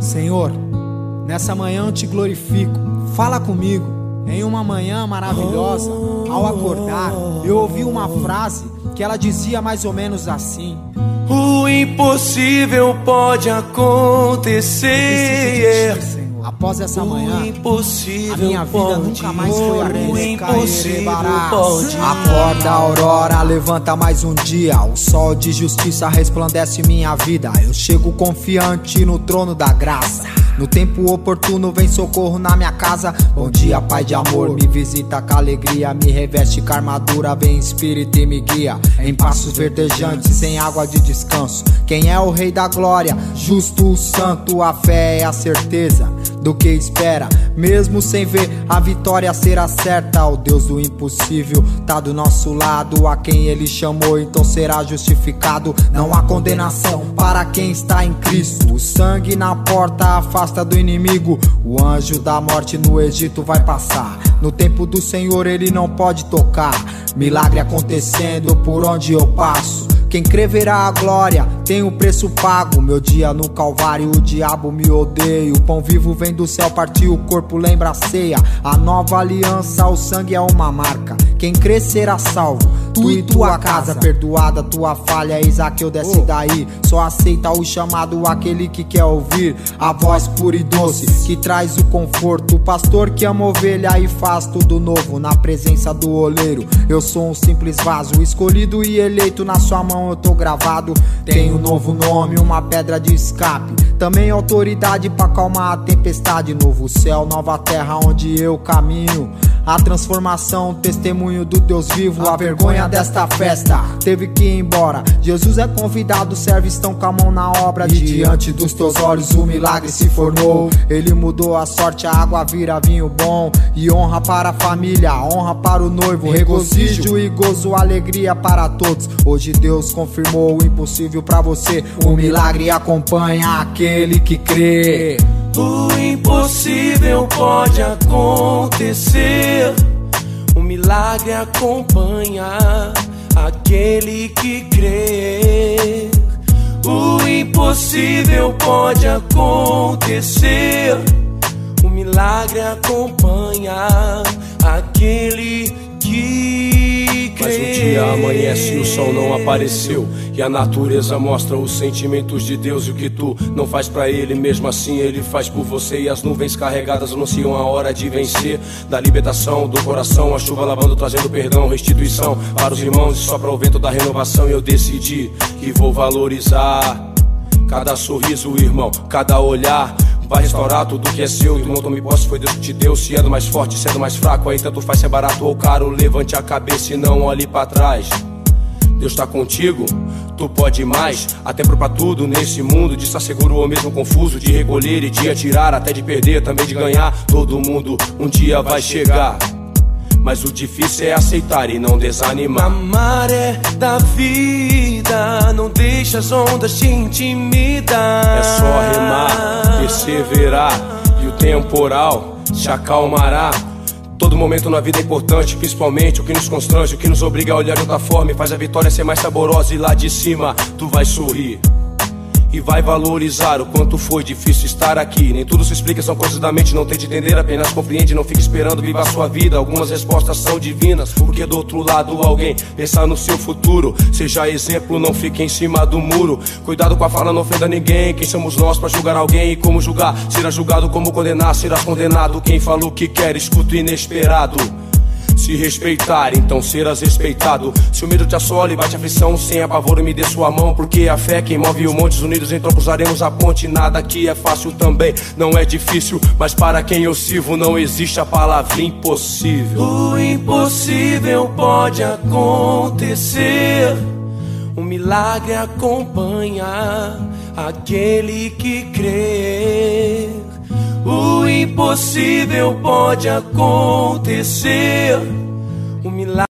Senhor, nessa manhã eu te glorifico. Fala comigo. Em uma manhã maravilhosa, ao acordar, eu ouvi uma frase que ela dizia mais ou menos assim: o impossível pode acontecer. Após essa manhã, a minha vida nunca mais foi a mesma. Pode. Acorda, aurora, levanta mais um dia. O sol de justiça resplandece minha vida. Eu chego confiante no trono da graça. No tempo oportuno vem socorro na minha casa. Bom dia, Pai de amor, me visita com alegria. Me reveste com armadura, vem Espírito e me guia. Em passos verdejantes, sem água de descanso. Quem é o Rei da glória? Justo, o santo, a fé é a certeza do que espera, mesmo sem ver a vitória será certa. O Deus do impossível tá do nosso lado. A quem Ele chamou, então será justificado. Não há condenação para quem está em Cristo. O sangue na porta afasta do inimigo. O anjo da morte no Egito vai passar. No tempo do Senhor Ele não pode tocar. Milagre acontecendo por onde eu passo. Quem crê verá a glória, tem o preço pago. Meu dia no Calvário, o diabo me odeia. O pão vivo vem do céu, partiu o corpo, lembra a ceia. A nova aliança, o sangue é uma marca. Quem crê será salvo, tu e tua casa. Perdoada tua falha, Isaqueu desce daí. Só aceita o chamado aquele que quer ouvir a voz pura e doce, que traz o conforto. O pastor que ama ovelha e faz tudo novo na presença do oleiro. Eu sou um simples vaso, escolhido e eleito. Na sua mão eu tô gravado. Tenho um novo nome, uma pedra de escape. Também autoridade pra acalmar a tempestade. Novo céu, nova terra onde eu caminho. A transformação, testemunho do Deus vivo. A vergonha desta festa teve que ir embora. Jesus é convidado, os servos estão com a mão na obra. E diante dos teus olhos o milagre se formou. Ele mudou a sorte, a água vira vinho bom. E honra para a família, honra para o noivo. Regozijo e gozo, alegria para todos. Hoje Deus confirmou o impossível pra você. O milagre acompanha aquele que crê. O impossível pode acontecer. O milagre acompanha aquele que crê. O impossível pode acontecer. O milagre acompanha aquele que crê. Mas um dia amanhece e o sol não apareceu, e a natureza mostra os sentimentos de Deus. E o que tu não faz pra Ele, mesmo assim Ele faz por você. E as nuvens carregadas anunciam a hora de vencer, da libertação do coração. A chuva lavando, trazendo perdão, restituição para os irmãos. E sopra o vento da renovação. E eu decidi que vou valorizar cada sorriso, irmão, cada olhar. Vai restaurar tudo que é seu. Tu não tome posse, foi Deus que te deu. Se é do mais forte, se é do mais fraco, aí tanto faz se é barato ou caro. Levante a cabeça e não olhe pra trás. Deus tá contigo, tu pode mais. Há tempo pra tudo nesse mundo, de estar seguro ou mesmo confuso, de recolher e de atirar, até de perder, também de ganhar. Todo mundo um dia vai chegar, mas o difícil é aceitar e não desanimar. A maré da vida não deixa as ondas te intimidar. É só remar, perseverar, e o temporal se acalmará. Todo momento na vida é importante, principalmente o que nos constrange, o que nos obriga a olhar de outra forma e faz a vitória ser mais saborosa. E lá de cima tu vai sorrir e vai valorizar o quanto foi difícil estar aqui. Nem tudo se explica, são coisas da mente, não tente entender, apenas compreende. Não fique esperando, viva a sua vida, algumas respostas são divinas, porque do outro lado alguém pensa no seu futuro. Seja exemplo, não fique em cima do muro. Cuidado com a fala, não ofenda ninguém. Quem somos nós pra julgar alguém? E como julgar? Será julgado, como condenar? Será condenado. Quem falou que quer, escuta o inesperado. Se respeitar, então serás respeitado. Se o medo te assola e bate aflição, sem apavoro me dê sua mão, porque a fé quem move o montes, unidos então cruzaremos a ponte. Nada aqui é fácil também, não é difícil, mas para quem eu sirvo não existe a palavra impossível. O impossível pode acontecer. O milagre acompanha aquele que crê. O impossível pode acontecer.